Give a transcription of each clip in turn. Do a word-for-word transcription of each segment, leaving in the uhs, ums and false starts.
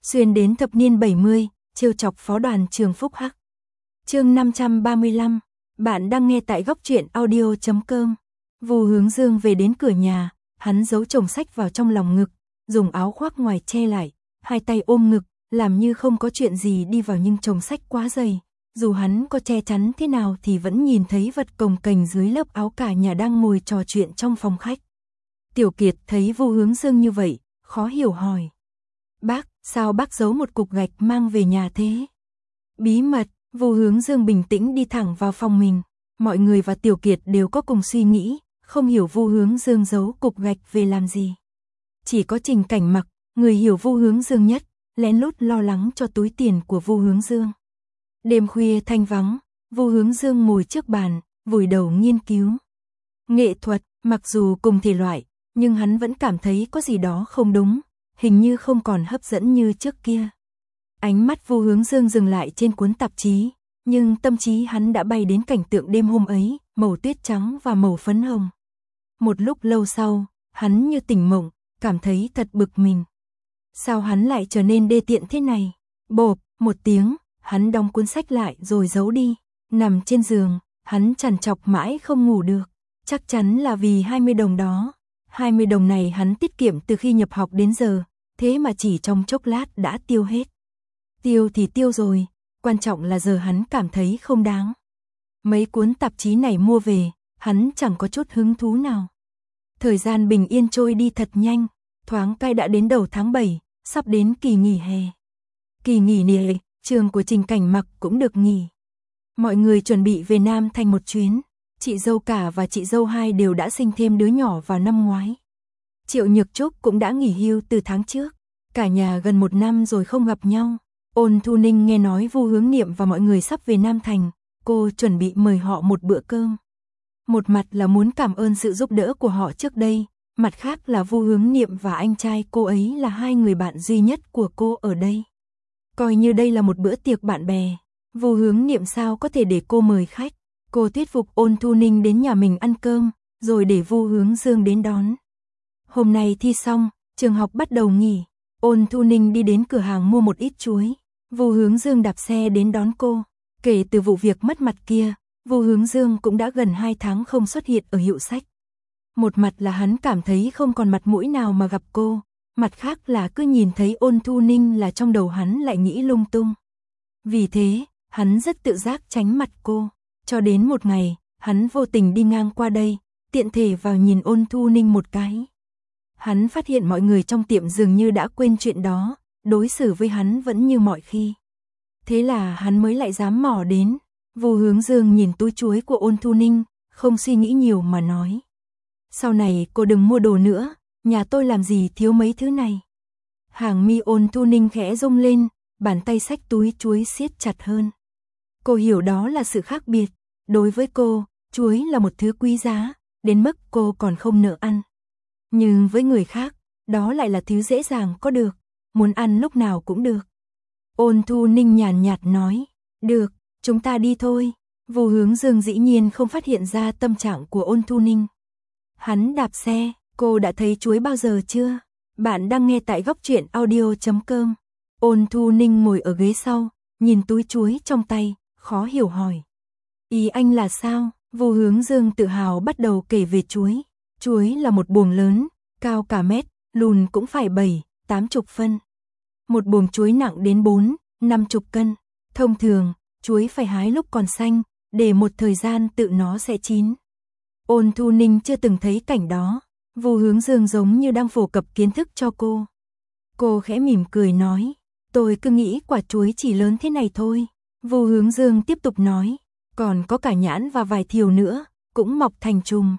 xuyên đến thập niên bảy mươi, trêu chọc phó đoàn trường Phúc Hắc. Chương năm trăm ba mươi lăm, bạn đang nghe tại góc truyện audio chấm com. Vu Hướng Dương về đến cửa nhà, hắn giấu chồng sách vào trong lòng ngực, dùng áo khoác ngoài che lại, hai tay ôm ngực, làm như không có chuyện gì đi vào, nhưng chồng sách quá dày, dù hắn có che chắn thế nào thì vẫn nhìn thấy vật cồng kềnh dưới lớp áo. Cả nhà đang ngồi trò chuyện trong phòng khách. Tiểu Kiệt thấy Vu Hướng Dương như vậy, khó hiểu hỏi: "Bác, sao bác giấu một cục gạch mang về nhà thế?" "Bí mật." Vu Hướng Dương bình tĩnh đi thẳng vào phòng mình. Mọi người và Tiểu Kiệt đều có cùng suy nghĩ, không hiểu Vu Hướng Dương giấu cục gạch về làm gì. Chỉ có Trình Cảnh Mặc, người hiểu Vu Hướng Dương nhất, lén lút lo lắng cho túi tiền của Vu Hướng Dương. Đêm khuya thanh vắng, Vu Hướng Dương ngồi trước bàn, vùi đầu nghiên cứu nghệ thuật. Mặc dù cùng thể loại, nhưng hắn vẫn cảm thấy có gì đó không đúng, hình như không còn hấp dẫn như trước kia. Ánh mắt Vu Hướng Dương dừng lại trên cuốn tạp chí, nhưng tâm trí hắn đã bay đến cảnh tượng đêm hôm ấy, màu tuyết trắng và màu phấn hồng. Một lúc lâu sau, hắn như tỉnh mộng, cảm thấy thật bực mình. Sao hắn lại trở nên đê tiện thế này? Bộp, một tiếng, hắn đóng cuốn sách lại rồi giấu đi. Nằm trên giường, hắn trằn trọc mãi không ngủ được. Chắc chắn là vì hai mươi đồng đó. hai mươi đồng này hắn tiết kiệm từ khi nhập học đến giờ, thế mà chỉ trong chốc lát đã tiêu hết. Tiêu thì tiêu rồi, quan trọng là giờ hắn cảm thấy không đáng. Mấy cuốn tạp chí này mua về, hắn chẳng có chút hứng thú nào. Thời gian bình yên trôi đi thật nhanh, thoáng cái đã đến đầu tháng bảy, sắp đến kỳ nghỉ hè. Kỳ nghỉ này, trường của Trình Cảnh Mặc cũng được nghỉ. Mọi người chuẩn bị về Nam Thành một chuyến. Chị dâu cả và chị dâu hai đều đã sinh thêm đứa nhỏ vào năm ngoái. Triệu Nhược Trúc cũng đã nghỉ hưu từ tháng trước. Cả nhà gần một năm rồi không gặp nhau. Ôn Thu Ninh nghe nói Vu Hướng Niệm và mọi người sắp về Nam Thành, cô chuẩn bị mời họ một bữa cơm. Một mặt là muốn cảm ơn sự giúp đỡ của họ trước đây, mặt khác là Vu Hướng Niệm và anh trai cô ấy là hai người bạn duy nhất của cô ở đây. Coi như đây là một bữa tiệc bạn bè, Vu Hướng Niệm sao có thể để cô mời khách. Cô thuyết phục Ôn Thu Ninh đến nhà mình ăn cơm, rồi để Vu Hướng Dương đến đón. Hôm nay thi xong, trường học bắt đầu nghỉ. Ôn Thu Ninh đi đến cửa hàng mua một ít chuối. Vu Hướng Dương đạp xe đến đón cô. Kể từ vụ việc mất mặt kia, Vu Hướng Dương cũng đã gần hai tháng không xuất hiện ở hiệu sách. Một mặt là hắn cảm thấy không còn mặt mũi nào mà gặp cô, mặt khác là cứ nhìn thấy Ôn Thu Ninh là trong đầu hắn lại nghĩ lung tung. Vì thế, hắn rất tự giác tránh mặt cô. Cho đến một ngày, hắn vô tình đi ngang qua đây, tiện thể vào nhìn Ôn Thu Ninh một cái. Hắn phát hiện mọi người trong tiệm dường như đã quên chuyện đó, đối xử với hắn vẫn như mọi khi. Thế là hắn mới lại dám mò đến. Vu Hướng Dương nhìn túi chuối của Ôn Thu Ninh, không suy nghĩ nhiều mà nói: "Sau này cô đừng mua đồ nữa, nhà tôi làm gì thiếu mấy thứ này." Hàng mi Ôn Thu Ninh khẽ rung lên, bàn tay xách túi chuối siết chặt hơn. Cô hiểu đó là sự khác biệt. Đối với cô, chuối là một thứ quý giá, đến mức cô còn không nỡ ăn. Nhưng với người khác, đó lại là thứ dễ dàng có được, muốn ăn lúc nào cũng được. Ôn Thu Ninh nhàn nhạt nói: "Được, chúng ta đi thôi." Vu Hướng Dương dĩ nhiên không phát hiện ra tâm trạng của Ôn Thu Ninh. Hắn đạp xe. "Cô đã thấy chuối bao giờ chưa?" Bạn đang nghe tại góc truyện audio chấm com. Ôn Thu Ninh ngồi ở ghế sau, nhìn túi chuối trong tay, khó hiểu hỏi: "Ý anh là sao?" Vu Hướng Dương tự hào bắt đầu kể về chuối. Chuối là một buồng lớn, cao cả mét, lùn cũng phải bảy, tám chục phân. Một buồng chuối nặng đến bốn, năm chục cân. Thông thường, chuối phải hái lúc còn xanh, để một thời gian tự nó sẽ chín. Ôn Thu Ninh chưa từng thấy cảnh đó. Vu Hướng Dương giống như đang phổ cập kiến thức cho cô. Cô khẽ mỉm cười nói: "Tôi cứ nghĩ quả chuối chỉ lớn thế này thôi." Vu Hướng Dương tiếp tục nói: "Còn có cả nhãn và vài thiều nữa, cũng mọc thành chùm."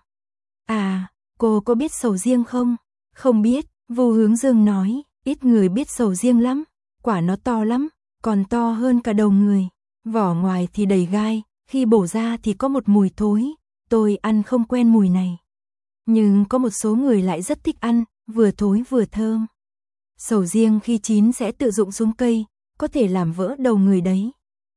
"À, cô có biết sầu riêng không?" "Không biết." Vu Hướng Dương nói: "Ít người biết sầu riêng lắm, quả nó to lắm, còn to hơn cả đầu người. Vỏ ngoài thì đầy gai, khi bổ ra thì có một mùi thối, tôi ăn không quen mùi này. Nhưng có một số người lại rất thích ăn, vừa thối vừa thơm. Sầu riêng khi chín sẽ tự rụng xuống cây, có thể làm vỡ đầu người đấy."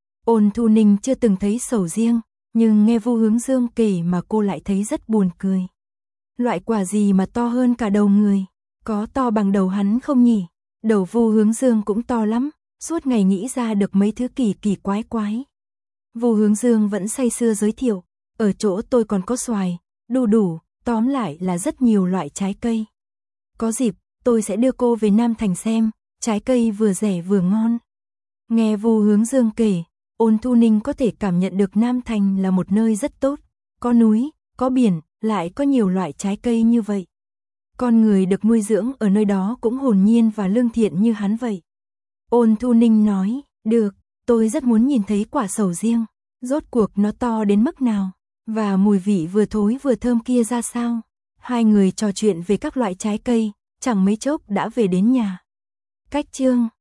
Ôn Thu Ninh chưa từng thấy sầu riêng, nhưng nghe Vu Hướng Dương kể mà cô lại thấy rất buồn cười. Loại quả gì mà to hơn cả đầu người, có to bằng đầu hắn không nhỉ? Đầu Vu Hướng Dương cũng to lắm, suốt ngày nghĩ ra được mấy thứ kỳ kỳ quái quái. Vu Hướng Dương vẫn say sưa giới thiệu, ở chỗ tôi còn có xoài, đu đủ, tóm lại là rất nhiều loại trái cây. Có dịp, tôi sẽ đưa cô về Nam Thành xem, trái cây vừa rẻ vừa ngon. Nghe Vu Hướng Dương kể, Ôn Thu Ninh có thể cảm nhận được Nam Thành là một nơi rất tốt, có núi, có biển, lại có nhiều loại trái cây như vậy. Con người được nuôi dưỡng ở nơi đó cũng hồn nhiên và lương thiện như hắn vậy. Ôn Thu Ninh nói, được, tôi rất muốn nhìn thấy quả sầu riêng, rốt cuộc nó to đến mức nào, và mùi vị vừa thối vừa thơm kia ra sao. Hai người trò chuyện về các loại trái cây, chẳng mấy chốc đã về đến nhà. Cách chương